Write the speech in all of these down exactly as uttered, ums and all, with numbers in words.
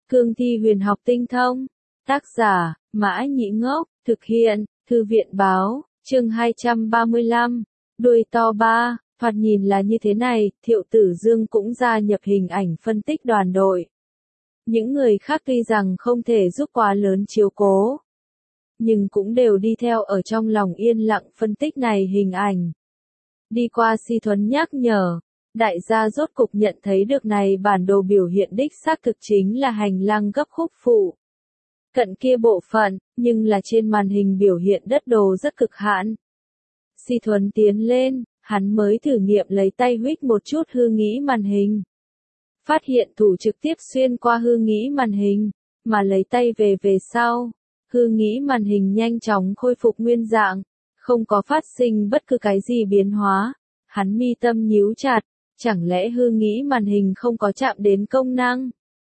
Cương thi huyền học tinh thông. Tác giả, Mã Nhĩ Ngốc, thực hiện, Thư viện báo, chương hai trăm ba mươi lăm, đuôi to ba, thoạt nhìn là như thế này, Thiệu Tử Dương cũng gia nhập hình ảnh phân tích đoàn đội. Những người khác tuy rằng không thể giúp quá lớn chiếu cố, nhưng cũng đều đi theo ở trong lòng yên lặng phân tích này hình ảnh. Đi qua Si Thuấn nhắc nhở, đại gia rốt cục nhận thấy được này bản đồ biểu hiện đích xác thực chính là hành lang gấp khúc phụ. Cận kia bộ phận, nhưng là trên màn hình biểu hiện đất đồ rất cực hạn. Si Thuấn tiến lên, hắn mới thử nghiệm lấy tay huých một chút hư nghĩ màn hình. Phát hiện thủ trực tiếp xuyên qua hư nghĩ màn hình, mà lấy tay về về sau. Hư nghĩ màn hình nhanh chóng khôi phục nguyên dạng, không có phát sinh bất cứ cái gì biến hóa. Hắn mi tâm nhíu chặt, chẳng lẽ hư nghĩ màn hình không có chạm đến công năng?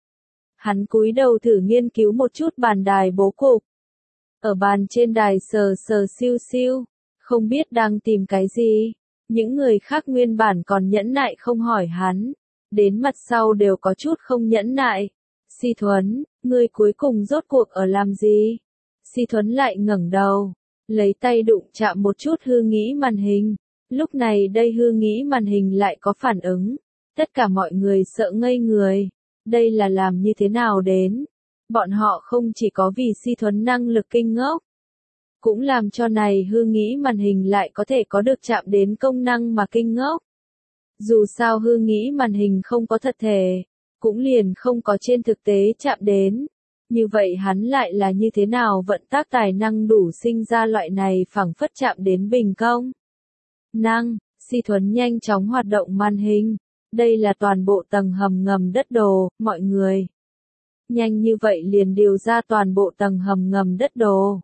Hắn cúi đầu thử nghiên cứu một chút bàn đài bố cục. Ở bàn trên đài sờ sờ siêu siêu, không biết đang tìm cái gì. Những người khác nguyên bản còn nhẫn nại không hỏi hắn, đến mặt sau đều có chút không nhẫn nại. Si Thuấn, ngươi cuối cùng rốt cuộc ở làm gì? Si Thuấn lại ngẩng đầu, lấy tay đụng chạm một chút hư nghĩ màn hình. Lúc này đây hư nghĩ màn hình lại có phản ứng. Tất cả mọi người sợ ngây người. Đây là làm như thế nào đến? Bọn họ không chỉ có vì Si Thuấn năng lực kinh ngốc, cũng làm cho này hư nghĩ màn hình lại có thể có được chạm đến công năng mà kinh ngốc. Dù sao hư nghĩ màn hình không có thật thể, cũng liền không có trên thực tế chạm đến. Như vậy hắn lại là như thế nào vận tác tài năng đủ sinh ra loại này phẳng phất chạm đến bình công? Năng, Si Thuấn nhanh chóng hoạt động màn hình. Đây là toàn bộ tầng hầm ngầm đất đồ, mọi người. Nhanh như vậy liền điều ra toàn bộ tầng hầm ngầm đất đồ.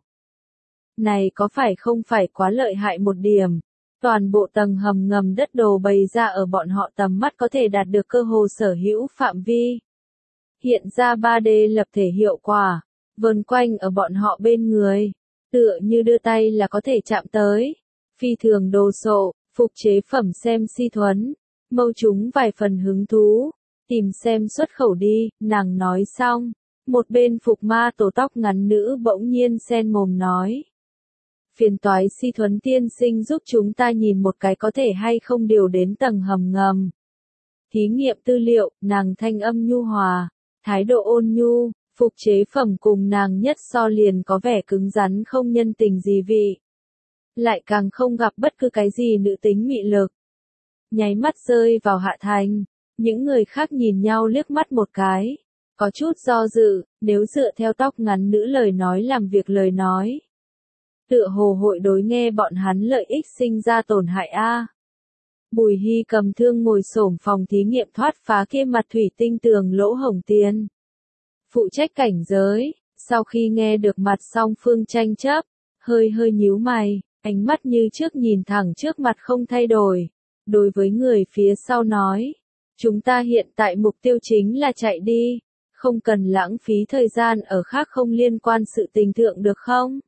Này có phải không phải quá lợi hại một điểm? Toàn bộ tầng hầm ngầm đất đồ bày ra ở bọn họ tầm mắt có thể đạt được cơ hồ sở hữu phạm vi. Hiện ra ba D lập thể hiệu quả, vần quanh ở bọn họ bên người, tựa như đưa tay là có thể chạm tới. Phi thường đồ sộ, phục chế phẩm xem Si Thuấn, mâu chúng vài phần hứng thú, tìm xem xuất khẩu đi, nàng nói xong. Một bên Phục Ma tổ tóc ngắn nữ bỗng nhiên sen mồm nói. Phiền toái Si Thuấn tiên sinh giúp chúng ta nhìn một cái có thể hay không điều đến tầng hầm ngầm. Thí nghiệm tư liệu, nàng thanh âm nhu hòa, thái độ ôn nhu, phục chế phẩm cùng nàng nhất so liền có vẻ cứng rắn không nhân tình gì vị. Lại càng không gặp bất cứ cái gì nữ tính mị lực. Nháy mắt rơi vào hạ thành, những người khác nhìn nhau liếc mắt một cái, có chút do dự, nếu dựa theo tóc ngắn nữ lời nói làm việc lời nói. Tựa hồ hội đối nghe bọn hắn lợi ích sinh ra tổn hại a. Bùi Hy cầm thương ngồi xổm phòng thí nghiệm thoát phá kia mặt thủy tinh tường lỗ hổng tiền. Phụ trách cảnh giới, sau khi nghe được mặt song phương tranh chấp, hơi hơi nhíu mày, ánh mắt như trước nhìn thẳng trước mặt không thay đổi. Đối với người phía sau nói, chúng ta hiện tại mục tiêu chính là chạy đi, không cần lãng phí thời gian ở khác không liên quan sự tình thượng được không?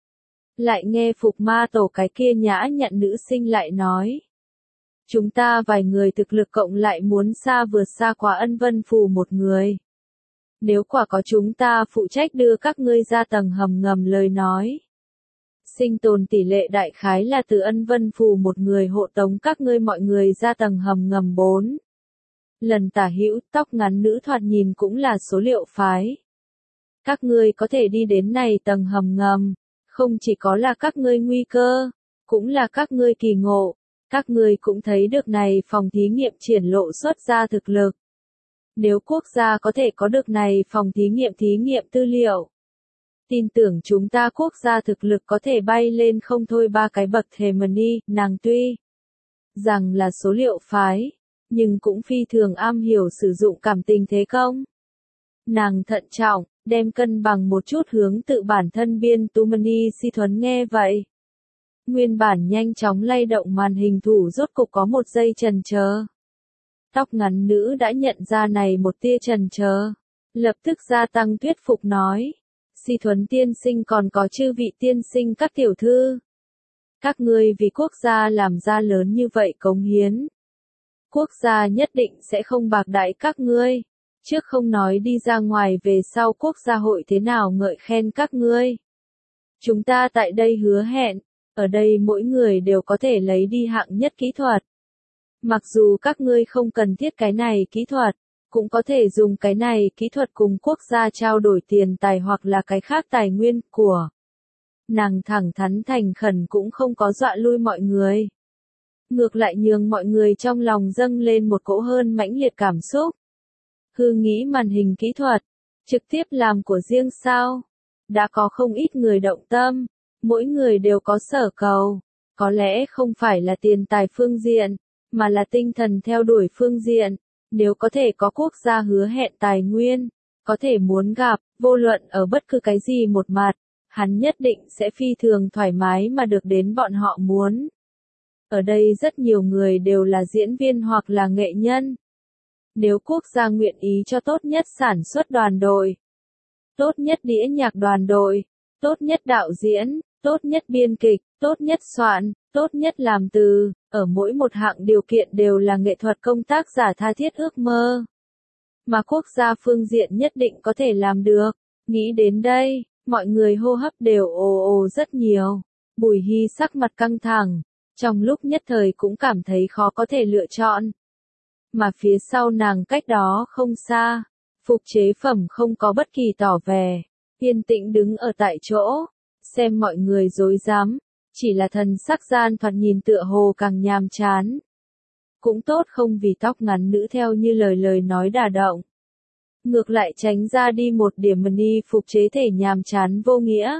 Lại nghe Phục Ma tổ cái kia nhã nhặn nữ sinh lại nói. Chúng ta vài người thực lực cộng lại muốn xa vượt xa quá Ân Vân Phù một người. Nếu quả có chúng ta phụ trách đưa các ngươi ra tầng hầm ngầm lời nói. Sinh tồn tỷ lệ đại khái là từ Ân Vân Phù một người hộ tống các ngươi mọi người ra tầng hầm ngầm bốn. Lần tả hữu, tóc ngắn nữ thoạt nhìn cũng là số liệu phái. Các ngươi có thể đi đến này tầng hầm ngầm, không chỉ có là các ngươi nguy cơ, cũng là các ngươi kỳ ngộ. Các ngươi cũng thấy được này phòng thí nghiệm triển lộ xuất ra thực lực. Nếu quốc gia có thể có được này phòng thí nghiệm thí nghiệm tư liệu, tin tưởng chúng ta quốc gia thực lực có thể bay lên không thôi ba cái bậc thềm đi. Nàng tuy rằng là số liệu phái, nhưng cũng phi thường am hiểu sử dụng cảm tình thế công. Nàng thận trọng, đem cân bằng một chút hướng tự bản thân biên tu mani. Si Thuấn nghe vậy. Nguyên bản nhanh chóng lay động màn hình thủ rốt cục có một giây chần chờ. Tóc ngắn nữ đã nhận ra này một tia chần chờ, lập tức gia tăng thuyết phục nói. Si Thuấn tiên sinh còn có chư vị tiên sinh các tiểu thư. Các ngươi vì quốc gia làm ra lớn như vậy cống hiến. Quốc gia nhất định sẽ không bạc đãi các ngươi. Trước không nói đi ra ngoài về sau quốc gia hội thế nào ngợi khen các ngươi. Chúng ta tại đây hứa hẹn, ở đây mỗi người đều có thể lấy đi hạng nhất kỹ thuật. Mặc dù các ngươi không cần thiết cái này kỹ thuật, cũng có thể dùng cái này kỹ thuật cùng quốc gia trao đổi tiền tài hoặc là cái khác tài nguyên của. Nàng thẳng thắn thành khẩn cũng không có dọa lui mọi người. Ngược lại nhường mọi người trong lòng dâng lên một cỗ hơn mãnh liệt cảm xúc. Hư nghĩ màn hình kỹ thuật, trực tiếp làm của riêng sao? Đã có không ít người động tâm, mỗi người đều có sở cầu, có lẽ không phải là tiền tài phương diện, mà là tinh thần theo đuổi phương diện, nếu có thể có quốc gia hứa hẹn tài nguyên, có thể muốn gặp, vô luận ở bất cứ cái gì một mặt, hắn nhất định sẽ phi thường thoải mái mà được đến bọn họ muốn. Ở đây rất nhiều người đều là diễn viên hoặc là nghệ nhân. Nếu quốc gia nguyện ý cho tốt nhất sản xuất đoàn đội, tốt nhất đĩa nhạc đoàn đội, tốt nhất đạo diễn, tốt nhất biên kịch, tốt nhất soạn, tốt nhất làm từ, ở mỗi một hạng điều kiện đều là nghệ thuật công tác giả tha thiết ước mơ. Mà quốc gia phương diện nhất định có thể làm được. Nghĩ đến đây, mọi người hô hấp đều ồ ồ rất nhiều. Bùi Hy sắc mặt căng thẳng, trong lúc nhất thời cũng cảm thấy khó có thể lựa chọn. Mà phía sau nàng cách đó không xa, Phục Chế Phẩm không có bất kỳ tỏ vẻ, yên tĩnh đứng ở tại chỗ, xem mọi người rối rắm, chỉ là thần sắc gian thoạt nhìn tựa hồ càng nhàm chán. Cũng tốt không vì tóc ngắn nữ theo như lời lời nói đả động. Ngược lại tránh ra đi một điểm mini phục chế thể nhàm chán vô nghĩa.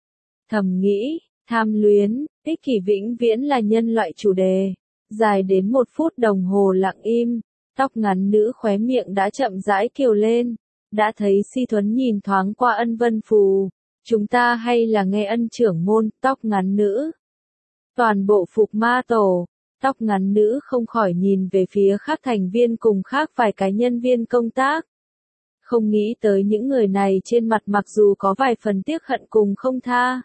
Thầm nghĩ, tham luyến, ích kỷ vĩnh viễn là nhân loại chủ đề. Dài đến một phút đồng hồ lặng im, tóc ngắn nữ khóe miệng đã chậm rãi kiều lên. Đã thấy Si Thuấn nhìn thoáng qua Ân Vân Phù. Chúng ta hay là nghe Ân trưởng môn, tóc ngắn nữ. Toàn bộ phục ma tổ, tóc ngắn nữ không khỏi nhìn về phía khác thành viên cùng khác vài cái nhân viên công tác. Không nghĩ tới những người này trên mặt mặc dù có vài phần tiếc hận cùng không tha.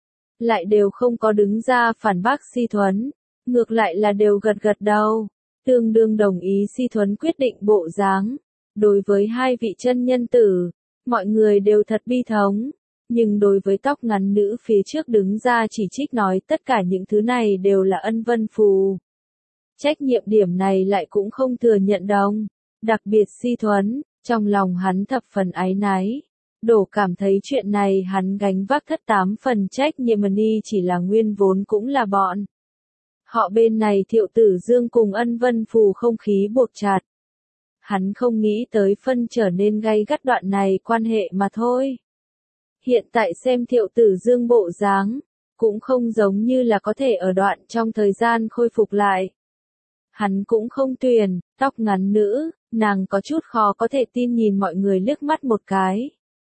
Lại đều không có đứng ra phản bác Si Thuấn, ngược lại là đều gật gật đầu, tương đương đồng ý Si Thuấn quyết định bộ dáng. Đối với hai vị chân nhân tử, mọi người đều thật bi thống, nhưng đối với tóc ngắn nữ phía trước đứng ra chỉ trích nói tất cả những thứ này đều là Ân Vân Phù. Trách nhiệm điểm này lại cũng không thừa nhận đồng, đặc biệt Si Thuấn, trong lòng hắn thập phần áy náy. Đổ cảm thấy chuyện này hắn gánh vác thất tám phần trách nhiệm ni chỉ là nguyên vốn cũng là bọn. Họ bên này Thiệu Tử Dương cùng Ân Vân Phù không khí buộc chặt. Hắn không nghĩ tới phân trở nên gay gắt đoạn này quan hệ mà thôi. Hiện tại xem Thiệu Tử Dương bộ dáng, cũng không giống như là có thể ở đoạn trong thời gian khôi phục lại. Hắn cũng không tuyển, tóc ngắn nữ, nàng có chút khó có thể tin nhìn mọi người liếc mắt một cái.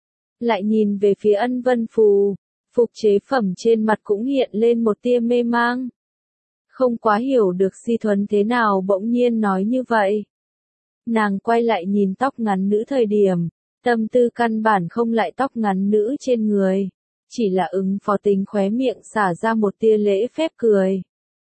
Lại nhìn về phía Ân Vân Phù, Phục Chế Phẩm trên mặt cũng hiện lên một tia mê mang. Không quá hiểu được Si Thuấn thế nào bỗng nhiên nói như vậy. Nàng quay lại nhìn tóc ngắn nữ thời điểm, tâm tư căn bản không lại tóc ngắn nữ trên người, chỉ là ứng phó tính khóe miệng xả ra một tia lễ phép cười.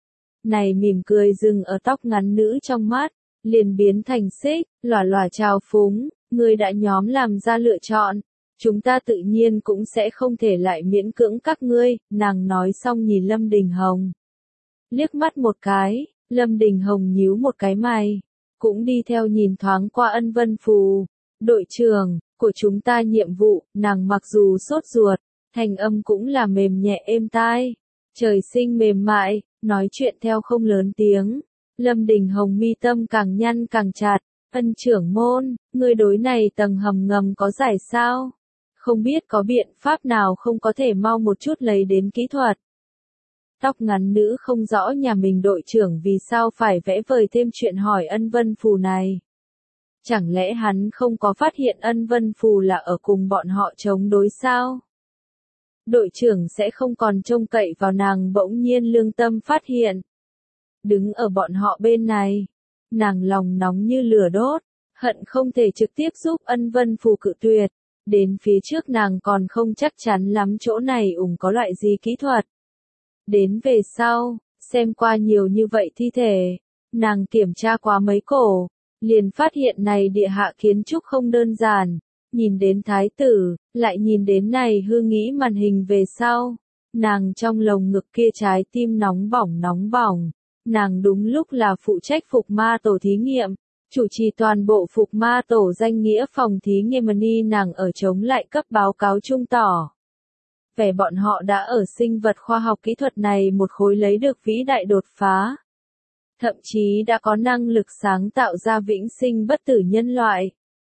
Này mỉm cười dừng ở tóc ngắn nữ trong mắt, liền biến thành xích, lòa lòa trào phúng, người đã nhóm làm ra lựa chọn, chúng ta tự nhiên cũng sẽ không thể lại miễn cưỡng các ngươi, nàng nói xong nhìn Lâm Đình Hồng. Liếc mắt một cái, Lâm Đình Hồng nhíu một cái mày, cũng đi theo nhìn thoáng qua Ân Vân Phù. Đội trưởng, của chúng ta nhiệm vụ, nàng mặc dù sốt ruột, thành âm cũng là mềm nhẹ êm tai. Trời sinh mềm mại, nói chuyện theo không lớn tiếng. Lâm Đình Hồng mi tâm càng nhăn càng chặt. Ân trưởng môn, người đối này tầng hầm ngầm có giải sao? Không biết có biện pháp nào không có thể mau một chút lấy đến kỹ thuật. Tóc ngắn nữ không rõ nhà mình đội trưởng vì sao phải vẽ vời thêm chuyện hỏi Ân Vân Phù này. Chẳng lẽ hắn không có phát hiện Ân Vân Phù là ở cùng bọn họ chống đối sao? Đội trưởng sẽ không còn trông cậy vào nàng bỗng nhiên lương tâm phát hiện. Đứng ở bọn họ bên này, nàng lòng nóng như lửa đốt, hận không thể trực tiếp giúp Ân Vân Phù cự tuyệt. Đến phía trước nàng còn không chắc chắn lắm chỗ này ủng có loại gì kỹ thuật. Đến về sau, xem qua nhiều như vậy thi thể, nàng kiểm tra qua mấy cổ, liền phát hiện này địa hạ kiến trúc không đơn giản, nhìn đến thái tử, lại nhìn đến này hư nghĩ màn hình về sau, nàng trong lồng ngực kia trái tim nóng bỏng nóng bỏng, nàng đúng lúc là phụ trách phục ma tổ thí nghiệm, chủ trì toàn bộ phục ma tổ danh nghĩa phòng thí nghiệm ni nàng ở chống lại cấp báo cáo trung tỏ. Vẻ bọn họ đã ở sinh vật khoa học kỹ thuật này một khối lấy được vĩ đại đột phá. Thậm chí đã có năng lực sáng tạo ra vĩnh sinh bất tử nhân loại.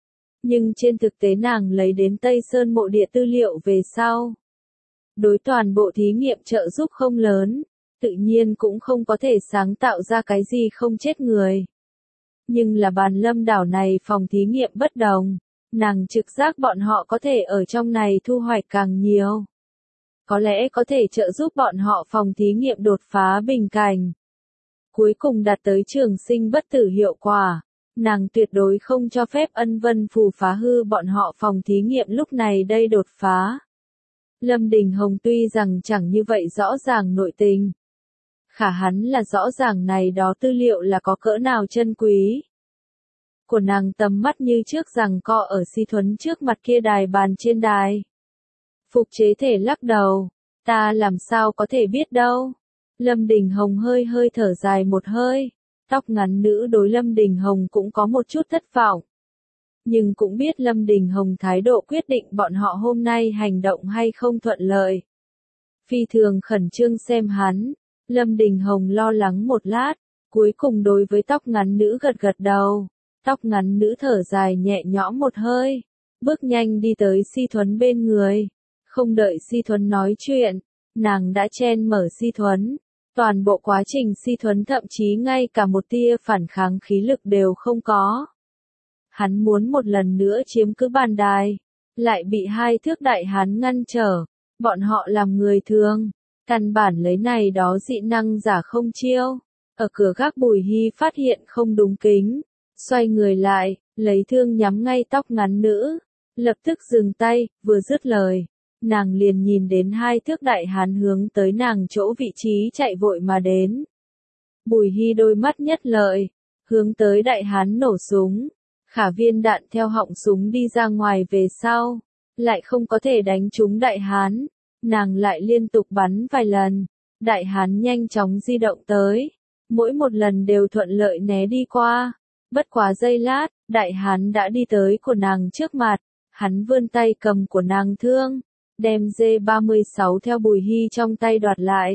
Nhưng trên thực tế nàng lấy đến Tây Sơn mộ địa tư liệu về sau. Đối toàn bộ thí nghiệm trợ giúp không lớn, tự nhiên cũng không có thể sáng tạo ra cái gì không chết người. Nhưng là bàn lâm đảo này phòng thí nghiệm bất đồng, nàng trực giác bọn họ có thể ở trong này thu hoạch càng nhiều. Có lẽ có thể trợ giúp bọn họ phòng thí nghiệm đột phá bình cảnh. Cuối cùng đạt tới trường sinh bất tử hiệu quả, nàng tuyệt đối không cho phép Ân Vân Phù phá hư bọn họ phòng thí nghiệm lúc này đây đột phá. Lâm Đình Hồng tuy rằng chẳng như vậy rõ ràng nội tình. Khả hắn là rõ ràng này đó tư liệu là có cỡ nào chân quý. Của nàng tầm mắt như trước rằng co ở Si Thuấn trước mặt kia đài bàn trên đài. Phục chế thể lắc đầu, ta làm sao có thể biết đâu. Lâm Đình Hồng hơi hơi thở dài một hơi, tóc ngắn nữ đối Lâm Đình Hồng cũng có một chút thất vọng. Nhưng cũng biết Lâm Đình Hồng thái độ quyết định bọn họ hôm nay hành động hay không thuận lợi. Phi thường khẩn trương xem hắn, Lâm Đình Hồng lo lắng một lát, cuối cùng đối với tóc ngắn nữ gật gật đầu, tóc ngắn nữ thở dài nhẹ nhõm một hơi, bước nhanh đi tới Si Thuấn bên người, không đợi Si Thuấn nói chuyện, nàng đã chen mở Si Thuấn. Toàn bộ quá trình Si Thuấn thậm chí ngay cả một tia phản kháng khí lực đều không có. Hắn muốn một lần nữa chiếm cứ bàn đài, lại bị hai thước đại hán ngăn trở, bọn họ làm người thường, căn bản lấy này đó dị năng giả không chiêu. Ở cửa gác Bùi Hy phát hiện không đúng kính, xoay người lại, lấy thương nhắm ngay tóc ngắn nữ, lập tức dừng tay, vừa dứt lời. Nàng liền nhìn đến hai thước đại hán hướng tới nàng chỗ vị trí chạy vội mà đến. Bùi Hy đôi mắt nhất lợi, hướng tới đại hán nổ súng, khả viên đạn theo họng súng đi ra ngoài về sau, lại không có thể đánh trúng đại hán, nàng lại liên tục bắn vài lần, đại hán nhanh chóng di động tới, mỗi một lần đều thuận lợi né đi qua, bất quá giây lát, đại hán đã đi tới của nàng trước mặt, hắn vươn tay cầm của nàng thương. Đem D ba mươi sáu theo Bùi Hy trong tay đoạt lại.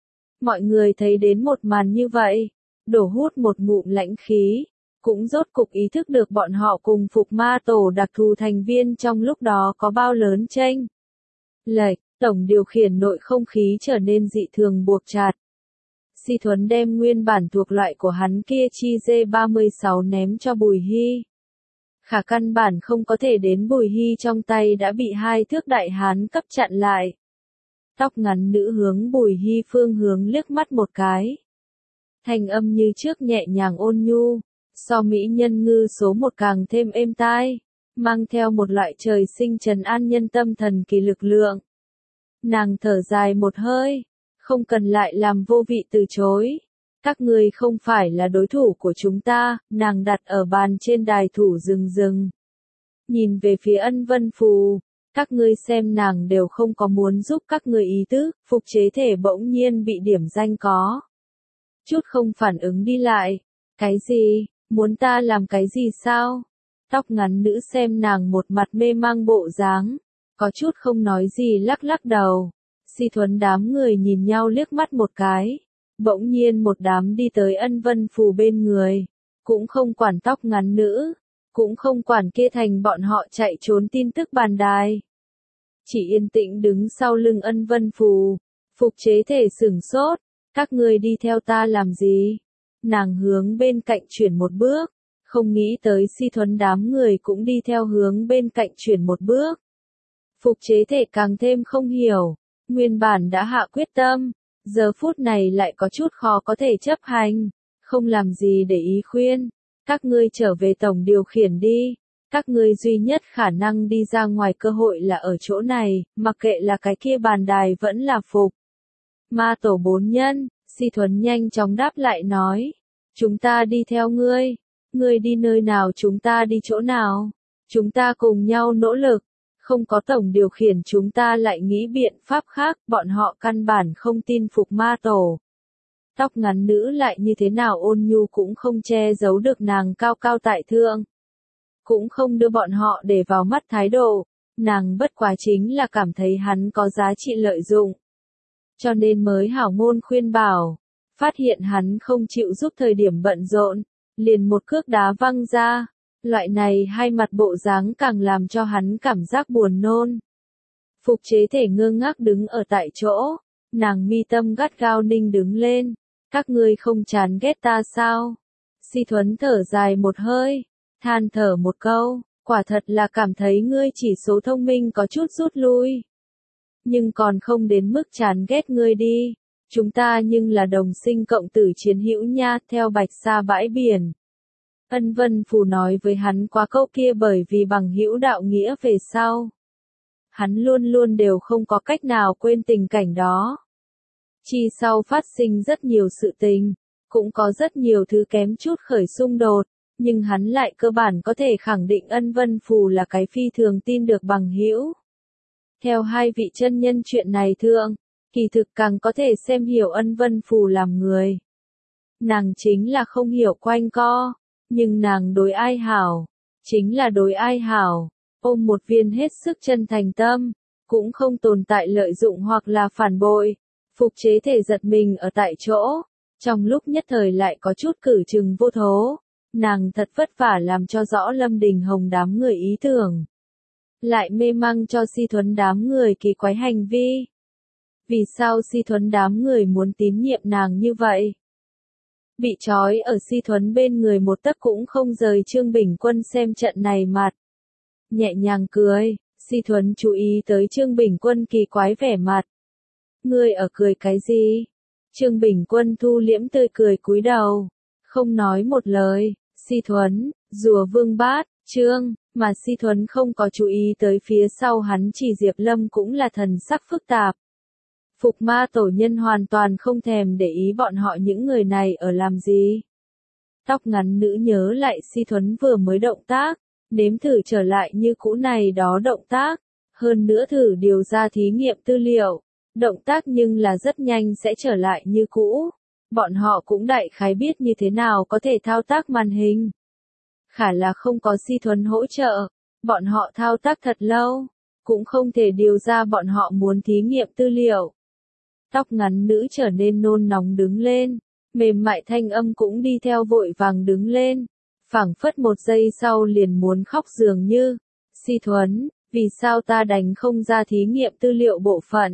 Mọi người thấy đến một màn như vậy, đổ hút một ngụm lãnh khí, cũng rốt cục ý thức được bọn họ cùng phục ma tổ đặc thù thành viên trong lúc đó có bao lớn chênh lệch. Tổng điều khiển nội không khí trở nên dị thường buộc chặt. Si Thuấn đem nguyên bản thuộc loại của hắn kia chi D ba mươi sáu ném cho Bùi Hy. Khả căn bản không có thể đến Bùi Hy trong tay đã bị hai thước đại hán cấp chặn lại. Tóc ngắn nữ hướng Bùi Hy phương hướng liếc mắt một cái. Thanh âm như trước nhẹ nhàng ôn nhu, so mỹ nhân ngư số một càng thêm êm tai, mang theo một loại trời sinh trấn an nhân tâm thần kỳ lực lượng. Nàng thở dài một hơi, không cần lại làm vô vị từ chối. Các ngươi không phải là đối thủ của chúng ta, nàng đặt ở bàn trên đài thủ rừng rừng. Nhìn về phía Ân Vân Phù, các ngươi xem nàng đều không có muốn giúp các ngươi ý tứ, phục chế thể bỗng nhiên bị điểm danh có. Chút không phản ứng đi lại, cái gì, muốn ta làm cái gì sao? Tóc ngắn nữ xem nàng một mặt mê mang bộ dáng, có chút không nói gì lắc lắc đầu. Si Thuấn đám người nhìn nhau liếc mắt một cái. Bỗng nhiên một đám đi tới Ân Vân Phù bên người, cũng không quản tóc ngắn nữ, cũng không quản kia thành bọn họ chạy trốn tin tức bàn đài. Chỉ yên tĩnh đứng sau lưng Ân Vân Phù, phục chế thể sửng sốt, các ngươi đi theo ta làm gì? Nàng hướng bên cạnh chuyển một bước, không nghĩ tới Si Thuấn đám người cũng đi theo hướng bên cạnh chuyển một bước. Phục chế thể càng thêm không hiểu, nguyên bản đã hạ quyết tâm. Giờ phút này lại có chút khó có thể chấp hành, không làm gì để ý khuyên, các ngươi trở về tổng điều khiển đi, các ngươi duy nhất khả năng đi ra ngoài cơ hội là ở chỗ này, mặc kệ là cái kia bàn đài vẫn là phục. Ma tổ bốn nhân, Si Thuấn nhanh chóng đáp lại nói, chúng ta đi theo ngươi, Ngươi đi nơi nào chúng ta đi chỗ nào. Chúng ta cùng nhau nỗ lực. Không có tổng điều khiển chúng ta lại nghĩ biện pháp khác, bọn họ căn bản không tin phục ma tổ. Tóc ngắn nữ lại như thế nào ôn nhu cũng không che giấu được nàng cao cao tại thượng. Cũng không đưa bọn họ để vào mắt thái độ, nàng bất quá chính là cảm thấy hắn có giá trị lợi dụng. Cho nên mới hảo ngôn khuyên bảo, phát hiện hắn không chịu giúp thời điểm bận rộn, liền một cước đá văng ra. Loại này hai mặt bộ dáng càng làm cho hắn cảm giác buồn nôn. Phục chế thể ngơ ngác đứng ở tại chỗ, nàng mi tâm gắt gao ninh đứng lên. Các ngươi không chán ghét ta sao? Si Thuấn thở dài một hơi, than thở một câu, quả thật là cảm thấy ngươi chỉ số thông minh có chút rút lui. Nhưng còn không đến mức chán ghét ngươi đi, chúng ta nhưng là đồng sinh cộng tử chiến hữu nha, theo Bạch Sa bãi biển. Ân Vân Phù nói với hắn qua câu kia bởi vì bằng hữu đạo nghĩa về sau. Hắn luôn luôn đều không có cách nào quên tình cảnh đó. Chi sau phát sinh rất nhiều sự tình, cũng có rất nhiều thứ kém chút khởi xung đột, nhưng hắn lại cơ bản có thể khẳng định Ân Vân Phù là cái phi thường tin được bằng hữu. Theo hai vị chân nhân chuyện này thượng, kỳ thực càng có thể xem hiểu Ân Vân Phù làm người. Nàng chính là không hiểu quanh co, nhưng nàng đối ai hảo, chính là đối ai hảo, ôm một viên hết sức chân thành tâm, cũng không tồn tại lợi dụng hoặc là phản bội. Phục chế thể giật mình ở tại chỗ, trong lúc nhất thời lại có chút cử chừng vô thố, nàng thật vất vả làm cho rõ Lâm Đình Hồng đám người ý tưởng. Lại mê mang cho Si Thuấn đám người kỳ quái hành vi. Vì sao Si Thuấn đám người muốn tín nhiệm nàng như vậy? Bị trói ở Si Thuấn bên người một tấc cũng không rời Trương Bình Quân xem trận này mặt. Nhẹ nhàng cười, Si Thuấn chú ý tới Trương Bình Quân kỳ quái vẻ mặt. Ngươi ở cười cái gì? Trương Bình Quân thu liễm tươi cười cúi đầu, không nói một lời. Si Thuấn, rùa vương bát, Trương, mà Si Thuấn không có chú ý tới phía sau hắn chỉ Diệp Lâm cũng là thần sắc phức tạp. Phục ma tổ nhân hoàn toàn không thèm để ý bọn họ những người này ở làm gì. Tóc ngắn nữ nhớ lại Si Thuấn vừa mới động tác, nếm thử trở lại như cũ này đó động tác, hơn nữa thử điều ra thí nghiệm tư liệu. Động tác nhưng là rất nhanh sẽ trở lại như cũ. Bọn họ cũng đại khái biết như thế nào có thể thao tác màn hình. Khả là không có Si Thuấn hỗ trợ, bọn họ thao tác thật lâu, cũng không thể điều ra bọn họ muốn thí nghiệm tư liệu. Tóc ngắn nữ trở nên nôn nóng đứng lên, mềm mại thanh âm cũng đi theo vội vàng đứng lên, phảng phất một giây sau liền muốn khóc dường như. Si Thuấn, vì sao ta đánh không ra thí nghiệm tư liệu bộ phận?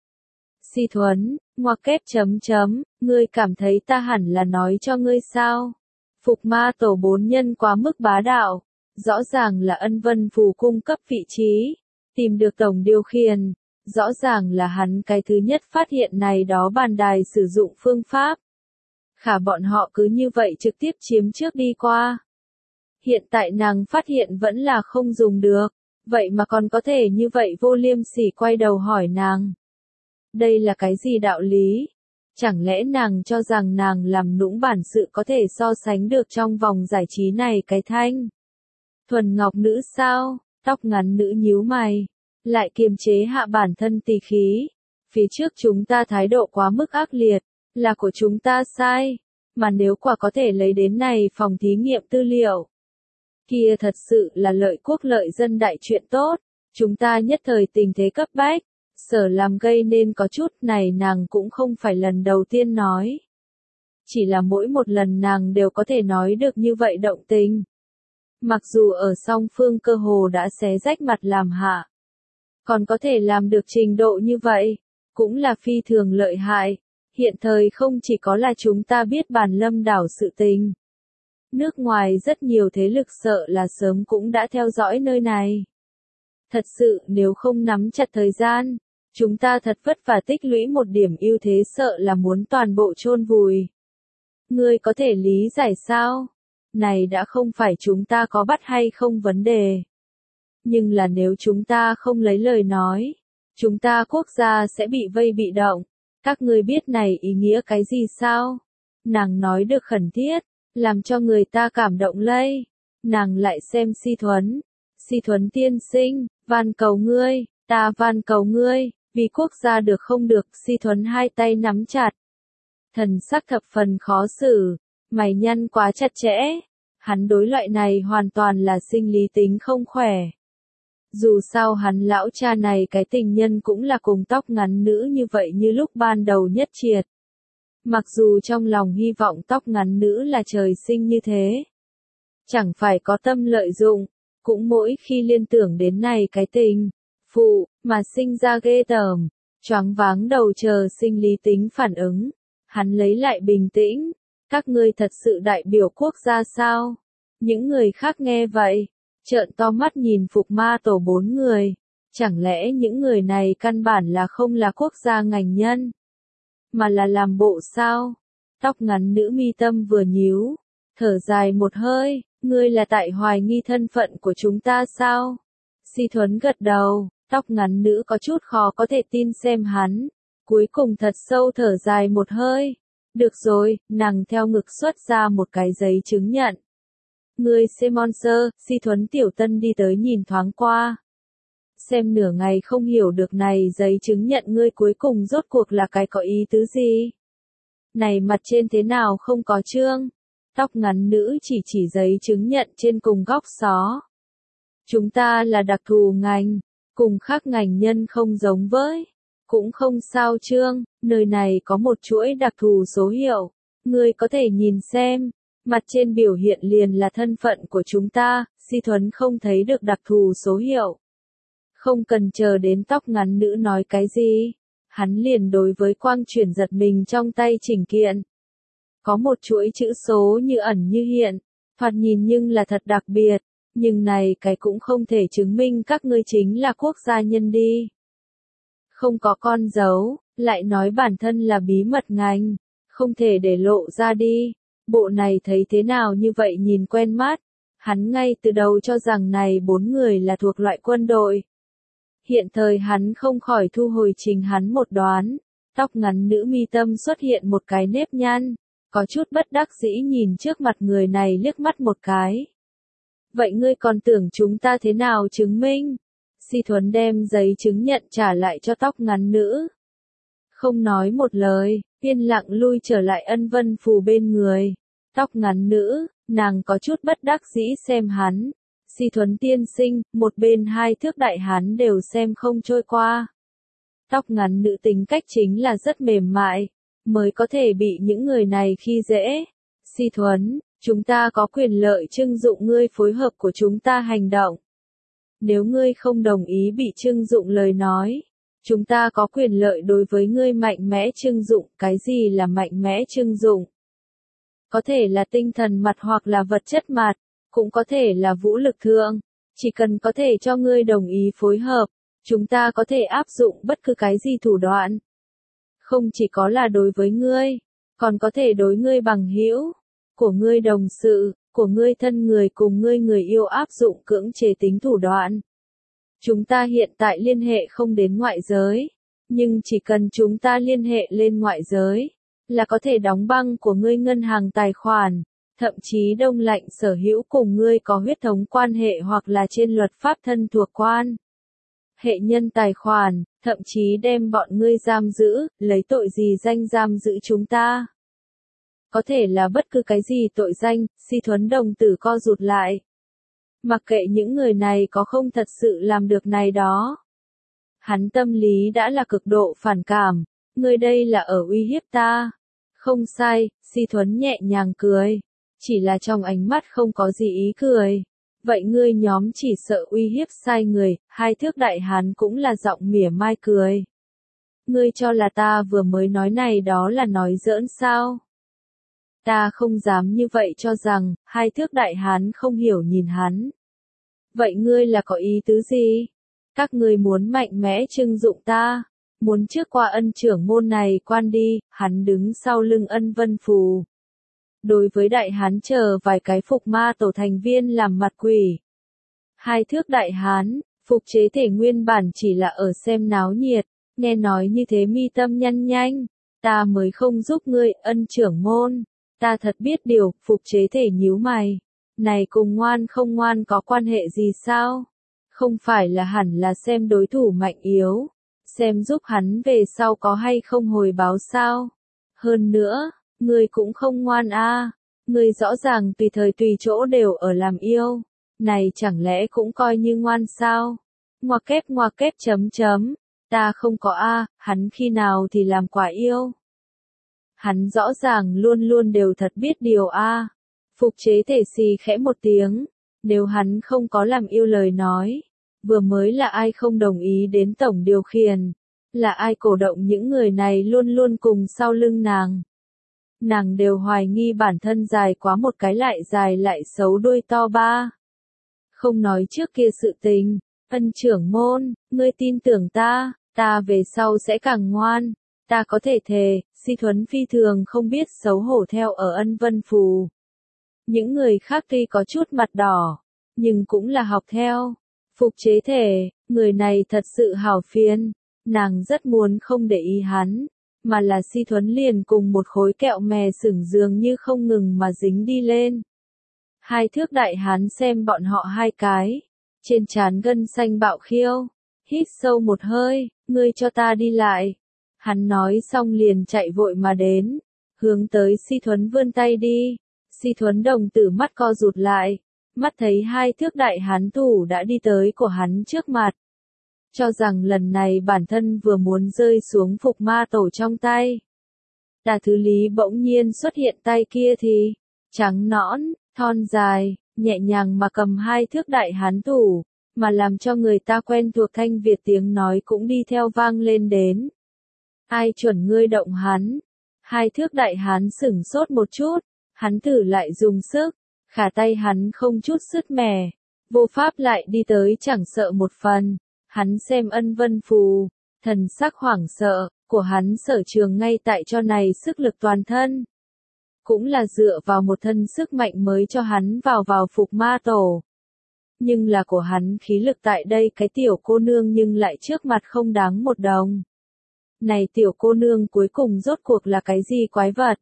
Si Thuấn, ngoặc kép chấm chấm, ngươi cảm thấy ta hẳn là nói cho ngươi sao? Phục ma tổ bốn nhân quá mức bá đạo, rõ ràng là Ân Vân Phù cung cấp vị trí, tìm được tổng điều khiển, rõ ràng là hắn cái thứ nhất phát hiện này đó bàn đài sử dụng phương pháp. Khả bọn họ cứ như vậy trực tiếp chiếm trước đi qua. Hiện tại nàng phát hiện vẫn là không dùng được, vậy mà còn có thể như vậy vô liêm sỉ quay đầu hỏi nàng. Đây là cái gì đạo lý? Chẳng lẽ nàng cho rằng nàng làm nũng bản sự có thể so sánh được trong vòng giải trí này cái thanh? Thuần ngọc nữ sao? Tóc ngắn nữ nhíu mày, lại kiềm chế hạ bản thân tỳ khí. Phía trước chúng ta thái độ quá mức ác liệt, là của chúng ta sai, mà nếu quả có thể lấy đến này phòng thí nghiệm tư liệu, kia thật sự là lợi quốc lợi dân đại chuyện tốt, chúng ta nhất thời tình thế cấp bách. Sở làm gây nên có chút này nàng cũng không phải lần đầu tiên nói. Chỉ là mỗi một lần nàng đều có thể nói được như vậy động tình. Mặc dù ở song phương cơ hồ đã xé rách mặt làm hạ. Còn có thể làm được trình độ như vậy, cũng là phi thường lợi hại. Hiện thời không chỉ có là chúng ta biết Bàn Lâm đảo sự tình. Nước ngoài rất nhiều thế lực sợ là sớm cũng đã theo dõi nơi này. Thật sự nếu không nắm chặt thời gian, chúng ta thật vất vả tích lũy một điểm ưu thế sợ là muốn toàn bộ chôn vùi. Ngươi có thể lý giải sao? Này đã không phải chúng ta có bắt hay không vấn đề. Nhưng là nếu chúng ta không lấy lời nói, chúng ta quốc gia sẽ bị vây bị động. Các ngươi biết này ý nghĩa cái gì sao? Nàng nói được khẩn thiết, làm cho người ta cảm động lây. Nàng lại xem Si Thuấn. Si Thuấn tiên sinh, van cầu ngươi, ta van cầu ngươi, vì quốc gia được không được. Si Thuấn hai tay nắm chặt. Thần sắc thập phần khó xử, mày nhăn quá chặt chẽ. Hắn đối loại này hoàn toàn là sinh lý tính không khỏe. Dù sao hắn lão cha này cái tình nhân cũng là cùng tóc ngắn nữ như vậy như lúc ban đầu nhất triệt. Mặc dù trong lòng hy vọng tóc ngắn nữ là trời sinh như thế. Chẳng phải có tâm lợi dụng, cũng mỗi khi liên tưởng đến này cái tình, phụ, mà sinh ra ghê tởm, choáng váng đầu chờ sinh lý tính phản ứng. Hắn lấy lại bình tĩnh, các ngươi thật sự đại biểu quốc gia sao? Những người khác nghe vậy, trợn to mắt nhìn Phục Ma Tổ bốn người. Chẳng lẽ những người này căn bản là không là quốc gia ngành nhân, mà là làm bộ sao? Tóc ngắn nữ mi tâm vừa nhíu, thở dài một hơi, ngươi là tại hoài nghi thân phận của chúng ta sao? Si Thuấn gật đầu, tóc ngắn nữ có chút khó có thể tin xem hắn, cuối cùng thật sâu thở dài một hơi. Được rồi, nàng theo ngực xuất ra một cái giấy chứng nhận. Ngươi Semonser, Si Thuấn tiểu tân đi tới nhìn thoáng qua. Xem nửa ngày không hiểu được này giấy chứng nhận ngươi cuối cùng rốt cuộc là cái có ý tứ gì? Này mặt trên thế nào không có chương? Tóc ngắn nữ chỉ chỉ giấy chứng nhận trên cùng góc xó. Chúng ta là đặc thù ngành, cùng khác ngành nhân không giống với. Cũng không sao chương, nơi này có một chuỗi đặc thù số hiệu. Ngươi có thể nhìn xem, mặt trên biểu hiện liền là thân phận của chúng ta. Si Thuấn không thấy được đặc thù số hiệu. Không cần chờ đến tóc ngắn nữ nói cái gì. Hắn liền đối với quang chuyển giật mình trong tay chỉnh kiện. Có một chuỗi chữ số như ẩn như hiện, thoạt nhìn nhưng là thật đặc biệt. Nhưng này cái cũng không thể chứng minh các ngươi chính là quốc gia nhân đi. Không có con dấu, lại nói bản thân là bí mật ngành, không thể để lộ ra đi. Bộ này thấy thế nào như vậy nhìn quen mắt. Hắn ngay từ đầu cho rằng này bốn người là thuộc loại quân đội. Hiện thời hắn không khỏi thu hồi chính hắn một đoán. Tóc ngắn nữ mi tâm xuất hiện một cái nếp nhăn, có chút bất đắc dĩ nhìn trước mặt người này liếc mắt một cái. Vậy ngươi còn tưởng chúng ta thế nào chứng minh? Si Thuấn đem giấy chứng nhận trả lại cho tóc ngắn nữ. Không nói một lời, yên lặng lui trở lại Ân Vân Phù bên người. Tóc ngắn nữ, nàng có chút bất đắc dĩ xem hắn. Si Thuấn tiên sinh, một bên hai thước đại hán đều xem không trôi qua. Tóc ngắn nữ tính cách chính là rất mềm mại, mới có thể bị những người này khi dễ. Si Thuấn, chúng ta có quyền lợi trưng dụng ngươi phối hợp của chúng ta hành động. Nếu ngươi không đồng ý bị trưng dụng lời nói, chúng ta có quyền lợi đối với ngươi mạnh mẽ trưng dụng. Cái gì là mạnh mẽ trưng dụng? Có thể là tinh thần mặt hoặc là vật chất mặt, cũng có thể là vũ lực thượng. Chỉ cần có thể cho ngươi đồng ý phối hợp, chúng ta có thể áp dụng bất cứ cái gì thủ đoạn. Không chỉ có là đối với ngươi, còn có thể đối ngươi bằng hữu, của ngươi đồng sự, của ngươi thân người cùng ngươi người yêu áp dụng cưỡng chế tính thủ đoạn. Chúng ta hiện tại liên hệ không đến ngoại giới, nhưng chỉ cần chúng ta liên hệ lên ngoại giới, là có thể đóng băng của ngươi ngân hàng tài khoản, thậm chí đông lạnh sở hữu cùng ngươi có huyết thống quan hệ hoặc là trên luật pháp thân thuộc quan hệ nhân tài khoản, thậm chí đem bọn ngươi giam giữ, lấy tội gì danh giam giữ chúng ta. Có thể là bất cứ cái gì tội danh. Si Thuấn đồng tử co rụt lại. Mặc kệ những người này có không thật sự làm được này đó. Hắn tâm lý đã là cực độ phản cảm. Ngươi đây là ở uy hiếp ta. Không sai, Si Thuấn nhẹ nhàng cười. Chỉ là trong ánh mắt không có gì ý cười. Vậy ngươi nhóm chỉ sợ uy hiếp sai người. Hai thước đại hán cũng là giọng mỉa mai cười. Ngươi cho là ta vừa mới nói này đó là nói giỡn sao? Ta không dám như vậy cho rằng. Hai thước đại hán không hiểu nhìn hắn. Vậy ngươi là có ý tứ gì? Các ngươi muốn mạnh mẽ trưng dụng ta, muốn trước qua ân trưởng môn này quan đi. Hắn đứng sau lưng Ân Vân Phù. Đối với đại hán chờ vài cái Phục Ma Tổ thành viên làm mặt quỷ. Hai thước đại hán, phục chế thể nguyên bản chỉ là ở xem náo nhiệt, nghe nói như thế mi tâm nhăn nhanh. Ta mới không giúp ngươi, Ân trưởng môn. Ta thật biết điều, Phục Chế Thể nhíu mày. Này cùng ngoan không ngoan có quan hệ gì sao? Không phải là hẳn là xem đối thủ mạnh yếu, xem giúp hắn về sau có hay không hồi báo sao? Hơn nữa, ngươi cũng không ngoan a, à. Ngươi rõ ràng tùy thời tùy chỗ đều ở làm yêu, này chẳng lẽ cũng coi như ngoan sao? Ngoặc kép ngoặc kép chấm chấm, ta không có a, à, hắn khi nào thì làm quả yêu? Hắn rõ ràng luôn luôn đều thật biết điều a. À. Phục Chế Thể xì khẽ một tiếng, nếu hắn không có làm yêu lời nói, vừa mới là ai không đồng ý đến tổng điều khiển, là ai cổ động những người này luôn luôn cùng sau lưng nàng. Nàng đều hoài nghi bản thân dài quá một cái lại dài lại xấu đuôi to ba. Không nói trước kia sự tình, Ân trưởng môn, ngươi tin tưởng ta, ta về sau sẽ càng ngoan, ta có thể thề, Si Thuấn phi thường không biết xấu hổ theo ở Ân Vân Phù. Những người khác tuy có chút mặt đỏ, nhưng cũng là học theo. Phục Chế Thể, người này thật sự hảo phiền, nàng rất muốn không để ý hắn, mà là Si Thuấn liền cùng một khối kẹo mè sừng dường như không ngừng mà dính đi lên. Hai thước đại hán xem bọn họ hai cái, trên trán gân xanh bạo khiêu, hít sâu một hơi, ngươi cho ta đi lại. Hắn nói xong liền chạy vội mà đến, hướng tới Si Thuấn vươn tay đi. Si Thuấn đồng tử mắt co rụt lại, mắt thấy hai thước đại hán thủ đã đi tới của hắn trước mặt. Cho rằng lần này bản thân vừa muốn rơi xuống Phục Ma Tổ trong tay. Đà Thứ Lý bỗng nhiên xuất hiện tay kia thì, trắng nõn, thon dài, nhẹ nhàng mà cầm hai thước đại hán thủ, mà làm cho người ta quen thuộc thanh Việt tiếng nói cũng đi theo vang lên đến. Ai chuẩn ngươi động hắn? Hai thước đại hán sửng sốt một chút, hắn thử lại dùng sức, khả tay hắn không chút sứt mẻ, vô pháp lại đi tới chẳng sợ một phần. Hắn xem Ân Vân Phù, thần sắc hoảng sợ, của hắn sở trường ngay tại cho này sức lực toàn thân. Cũng là dựa vào một thân sức mạnh mới cho hắn vào vào Phục Ma Tổ. Nhưng là của hắn khí lực tại đây cái tiểu cô nương nhưng lại trước mặt không đáng một đồng. Này tiểu cô nương cuối cùng rốt cuộc là cái gì quái vật?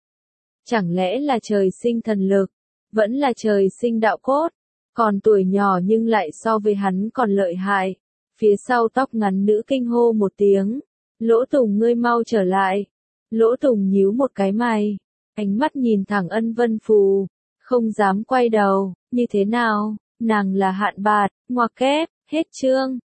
Chẳng lẽ là trời sinh thần lực, vẫn là trời sinh đạo cốt, còn tuổi nhỏ nhưng lại so với hắn còn lợi hại. Phía sau tóc ngắn nữ kinh hô một tiếng, Lỗ Tùng ngươi mau trở lại. Lỗ Tùng nhíu một cái mày, ánh mắt nhìn thẳng Ân Vân Phù, không dám quay đầu, như thế nào, nàng là Hạn Bạt, ngoặc kép, hết chương.